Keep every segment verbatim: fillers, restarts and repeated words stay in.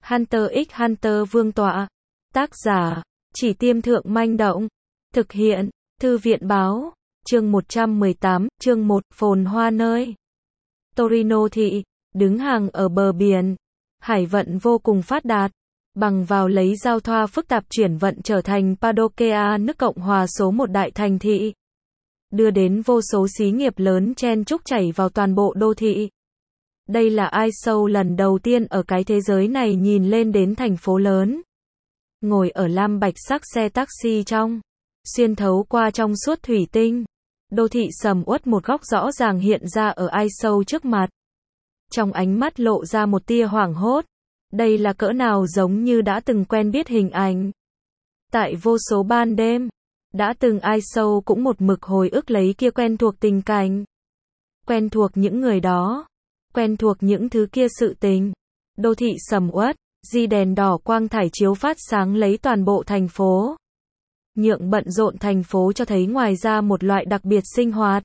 Hunter x Hunter vương tọa. Tác giả, Chỉ Tiêm Thượng Manh Động. Thực hiện, Thư viện Báo. Chương một trăm mười tám, chương một, phồn hoa nơi. Torino thị, đứng hàng ở bờ biển. Hải vận vô cùng phát đạt. Bằng vào lấy giao thoa phức tạp chuyển vận trở thành Padokea nước Cộng hòa số một đại thành thị. Đưa đến vô số xí nghiệp lớn chen chúc chảy vào toàn bộ đô thị. Đây là ai sâu lần đầu tiên ở cái thế giới này nhìn lên đến thành phố lớn. Ngồi ở lam bạch sắc xe taxi trong, xuyên thấu qua trong suốt thủy tinh. Đô thị sầm uất một góc rõ ràng hiện ra ở ai sâu trước mặt. Trong ánh mắt lộ ra một tia hoảng hốt. Đây là cỡ nào giống như đã từng quen biết hình ảnh. Tại vô số ban đêm, đã từng ai sâu cũng một mực hồi ức lấy kia quen thuộc tình cảnh. Quen thuộc những người đó. Quen thuộc những thứ kia sự tình. Đô thị sầm uất, di đèn đỏ quang thải chiếu phát sáng lấy toàn bộ thành phố. Nhượng bận rộn thành phố cho thấy ngoài ra một loại đặc biệt sinh hoạt.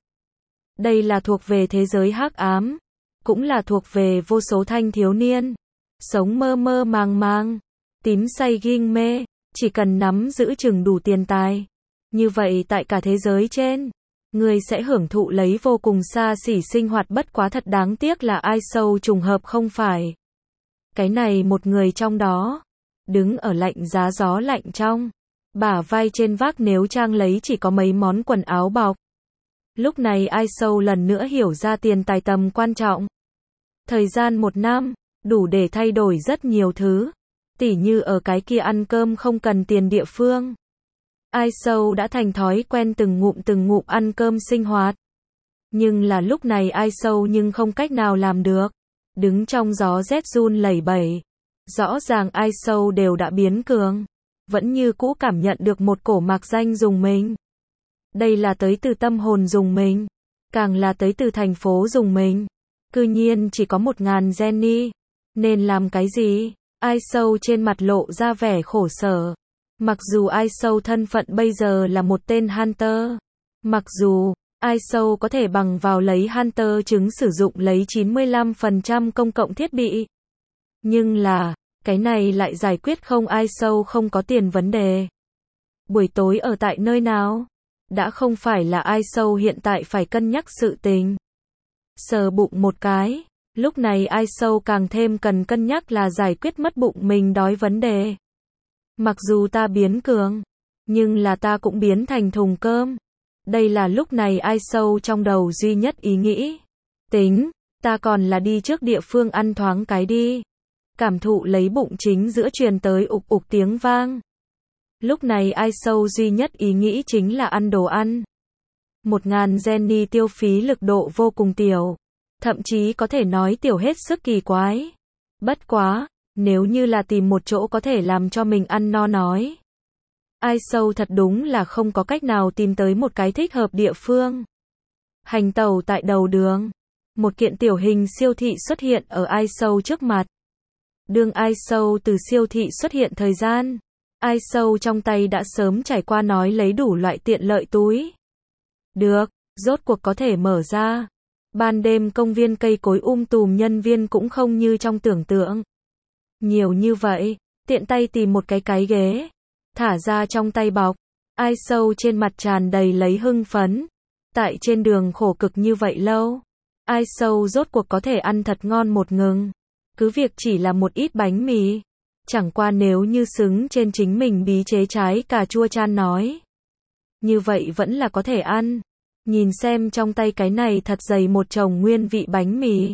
Đây là thuộc về thế giới hắc ám. Cũng là thuộc về vô số thanh thiếu niên. Sống mơ mơ màng màng. Tím say ghim mê. Chỉ cần nắm giữ chừng đủ tiền tài. Như vậy tại cả thế giới trên, người sẽ hưởng thụ lấy vô cùng xa xỉ sinh hoạt, bất quá thật đáng tiếc là ai sâu trùng hợp không phải. Cái này một người trong đó, đứng ở lạnh giá gió lạnh trong, bả vai trên vác nếu trang lấy chỉ có mấy món quần áo bọc. Lúc này ai sâu lần nữa hiểu ra tiền tài tầm quan trọng. Thời gian một năm, đủ để thay đổi rất nhiều thứ. Tỉ như ở cái kia ăn cơm không cần tiền địa phương. Ai sâu đã thành thói quen từng ngụm từng ngụm ăn cơm sinh hoạt. Nhưng là lúc này ai sâu nhưng không cách nào làm được. Đứng trong gió rét run lẩy bẩy. Rõ ràng ai sâu đều đã biến cường. Vẫn như cũ cảm nhận được một cổ mạc danh dùng mình. Đây là tới từ tâm hồn dùng mình. Càng là tới từ thành phố dùng mình. Cư nhiên chỉ có một ngàn Jenny. Nên làm cái gì? Ai sâu trên mặt lộ ra vẻ khổ sở. Mặc dù ai sâu thân phận bây giờ là một tên Hunter. Mặc dù ai sâu có thể bằng vào lấy Hunter chứng sử dụng lấy chín mươi lăm phần trăm công cộng thiết bị. Nhưng là, cái này lại giải quyết không ai sâu không có tiền vấn đề. Buổi tối ở tại nơi nào? Đã không phải là ai sâu hiện tại phải cân nhắc sự tình. Sờ bụng một cái, lúc này ai sâu càng thêm cần cân nhắc là giải quyết mất bụng mình đói vấn đề. Mặc dù ta biến cường, nhưng là ta cũng biến thành thùng cơm. Đây là lúc này ai sâu trong đầu duy nhất ý nghĩ. Tính, ta còn là đi trước địa phương ăn thoáng cái đi. Cảm thụ lấy bụng chính giữa truyền tới ục ục tiếng vang. Lúc này ai sâu duy nhất ý nghĩ chính là ăn đồ ăn. Một ngàn Jenny tiêu phí lực độ vô cùng tiểu. Thậm chí có thể nói tiểu hết sức kỳ quái. Bất quá, nếu như là tìm một chỗ có thể làm cho mình ăn no nói. Ai sâu thật đúng là không có cách nào tìm tới một cái thích hợp địa phương. Hành tẩu tại đầu đường. Một kiện tiểu hình siêu thị xuất hiện ở ai sâu trước mặt. Đương ai sâu từ siêu thị xuất hiện thời gian. Ai sâu trong tay đã sớm trải qua nói lấy đủ loại tiện lợi túi. Được, rốt cuộc có thể mở ra. Ban đêm công viên cây cối um tùm, nhân viên cũng không như trong tưởng tượng. Nhiều như vậy, tiện tay tìm một cái cái ghế. Thả ra trong tay bọc. Ai sâu trên mặt tràn đầy lấy hưng phấn. Tại trên đường khổ cực như vậy lâu. Ai sâu rốt cuộc có thể ăn thật ngon một ngừng. Cứ việc chỉ là một ít bánh mì. Chẳng qua nếu như xứng trên chính mình bí chế trái cà chua chan nói. Như vậy vẫn là có thể ăn. Nhìn xem trong tay cái này thật dày một chồng nguyên vị bánh mì.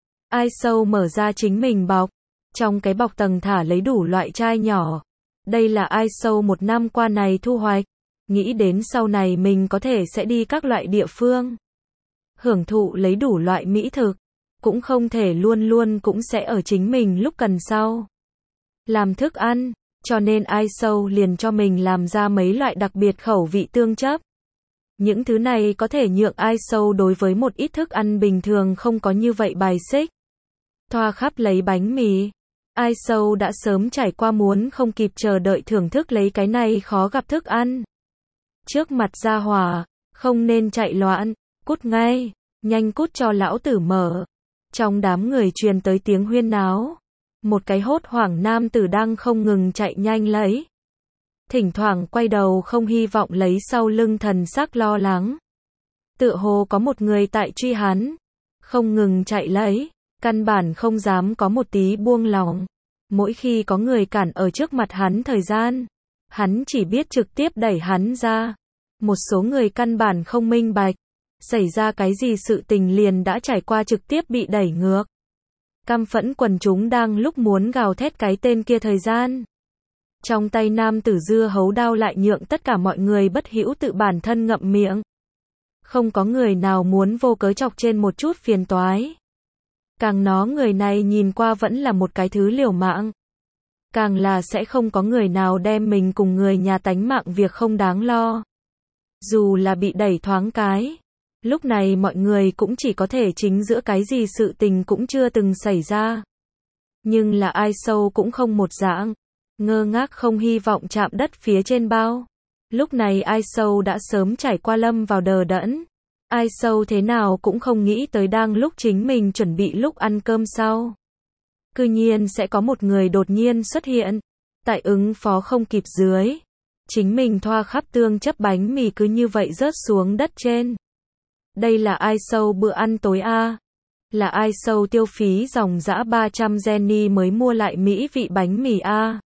Ai sâu mở ra chính mình bọc. Trong cái bọc tầng thả lấy đủ loại chai nhỏ. Đây là ai sâu một năm qua này thu hoạch. Nghĩ đến sau này mình có thể sẽ đi các loại địa phương. Hưởng thụ lấy đủ loại mỹ thực. Cũng không thể luôn luôn cũng sẽ ở chính mình lúc cần sau. Làm thức ăn. Cho nên ai sâu liền cho mình làm ra mấy loại đặc biệt khẩu vị tương chấp. Những thứ này có thể nhượng ai sâu đối với một ít thức ăn bình thường không có như vậy bài xích. Thoa khắp lấy bánh mì. Ai sâu đã sớm trải qua muốn không kịp chờ đợi thưởng thức lấy cái này khó gặp thức ăn. Trước mặt ra hỏa, không nên chạy loạn, cút ngay, nhanh cút cho lão tử mở. Trong đám người truyền tới tiếng huyên náo. Một cái hốt hoảng nam tử đang không ngừng chạy nhanh lấy. Thỉnh thoảng quay đầu không hy vọng lấy sau lưng thần sắc lo lắng. Tựa hồ có một người tại truy hắn. Không ngừng chạy lấy. Căn bản không dám có một tí buông lỏng. Mỗi khi có người cản ở trước mặt hắn thời gian, hắn chỉ biết trực tiếp đẩy hắn ra. Một số người căn bản không minh bạch. Xảy ra cái gì sự tình liền đã trải qua trực tiếp bị đẩy ngược. Căm phẫn quần chúng đang lúc muốn gào thét cái tên kia thời gian. Trong tay nam tử dưa hấu đao lại nhượng tất cả mọi người bất hữu tự bản thân ngậm miệng. Không có người nào muốn vô cớ chọc trên một chút phiền toái. Càng nó người này nhìn qua vẫn là một cái thứ liều mạng. Càng là sẽ không có người nào đem mình cùng người nhà tánh mạng việc không đáng lo. Dù là bị đẩy thoáng cái. Lúc này mọi người cũng chỉ có thể chính giữa cái gì sự tình cũng chưa từng xảy ra. Nhưng là ai sâu cũng không một dạng. Ngơ ngác không hy vọng chạm đất phía trên bao. Lúc này ai sâu đã sớm trải qua lâm vào đờ đẫn. Ai sâu thế nào cũng không nghĩ tới đang lúc chính mình chuẩn bị lúc ăn cơm sau. Cư nhiên sẽ có một người đột nhiên xuất hiện. Tại ứng phó không kịp dưới. Chính mình thoa khắp tương chấp bánh mì cứ như vậy rớt xuống đất trên. Đây là ai sâu bữa ăn tối a à? Là ai sâu tiêu phí dòng dã ba trăm Jenny mới mua lại mỹ vị bánh mì a à?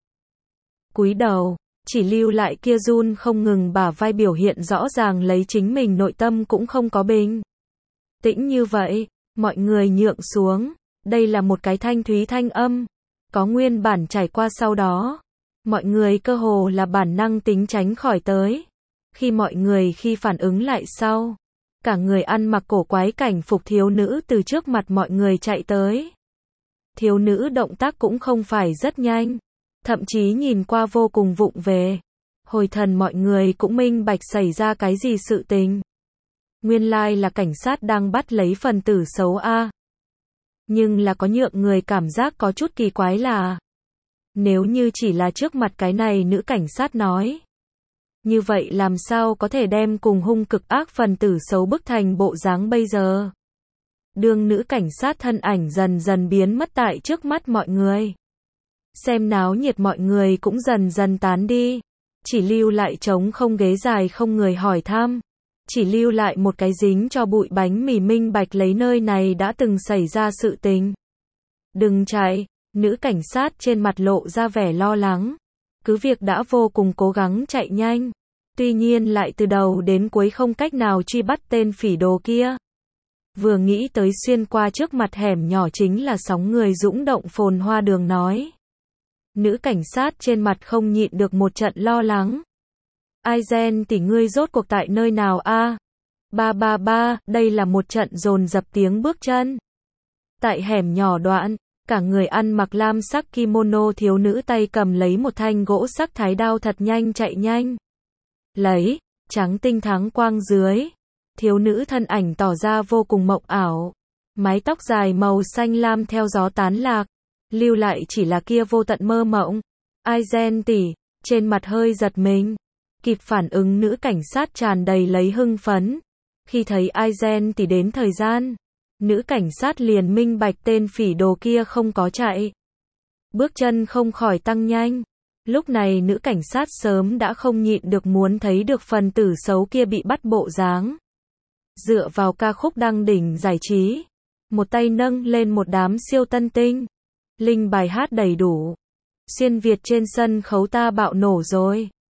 Cúi đầu, chỉ lưu lại kia run không ngừng bả vai biểu hiện rõ ràng lấy chính mình nội tâm cũng không có bình tĩnh như vậy, mọi người nhượng xuống, đây là một cái thanh thúy thanh âm, có nguyên bản trải qua sau đó, mọi người cơ hồ là bản năng tính tránh khỏi tới, khi mọi người khi phản ứng lại sau, cả người ăn mặc cổ quái cảnh phục thiếu nữ từ trước mặt mọi người chạy tới. Thiếu nữ động tác cũng không phải rất nhanh. Thậm chí nhìn qua vô cùng vụng về. Hồi thần mọi người cũng minh bạch xảy ra cái gì sự tình. Nguyên lai là cảnh sát đang bắt lấy phần tử xấu a. Nhưng là có nhượng người cảm giác có chút kỳ quái là. Nếu như chỉ là trước mặt cái này nữ cảnh sát nói. Như vậy làm sao có thể đem cùng hung cực ác phần tử xấu bức thành bộ dáng bây giờ. Đương nữ cảnh sát thân ảnh dần dần biến mất tại trước mắt mọi người. Xem náo nhiệt mọi người cũng dần dần tán đi. Chỉ lưu lại trống không ghế dài không người hỏi thăm. Chỉ lưu lại một cái dính cho bụi bánh mì minh bạch lấy nơi này đã từng xảy ra sự tình. Đừng chạy, nữ cảnh sát trên mặt lộ ra vẻ lo lắng. Cứ việc đã vô cùng cố gắng chạy nhanh. Tuy nhiên lại từ đầu đến cuối không cách nào truy bắt tên phỉ đồ kia. Vừa nghĩ tới xuyên qua trước mặt hẻm nhỏ chính là sóng người dũng động phồn hoa đường nói. Nữ cảnh sát trên mặt không nhịn được một trận lo lắng. Ai gen tỷ ngươi rốt cuộc tại nơi nào a? Ba ba ba, đây là một trận dồn dập tiếng bước chân. Tại hẻm nhỏ đoạn, cả người ăn mặc lam sắc kimono thiếu nữ tay cầm lấy một thanh gỗ sắc thái đao thật nhanh chạy nhanh. Lấy, trắng tinh thắng quang dưới. Thiếu nữ thân ảnh tỏ ra vô cùng mộng ảo. Mái tóc dài màu xanh lam theo gió tán lạc. Lưu lại chỉ là kia vô tận mơ mộng. Ai gen tỷ, trên mặt hơi giật mình. Kịp phản ứng nữ cảnh sát tràn đầy lấy hưng phấn. Khi thấy ai gen tỷ đến thời gian, nữ cảnh sát liền minh bạch tên phỉ đồ kia không có chạy. Bước chân không khỏi tăng nhanh. Lúc này nữ cảnh sát sớm đã không nhịn được muốn thấy được phần tử xấu kia bị bắt bộ dáng. Dựa vào ca khúc đăng đỉnh giải trí. Một tay nâng lên một đám siêu tân tinh. Linh bài hát đầy đủ. Xuyên Việt trên sân khấu ta bạo nổ rồi.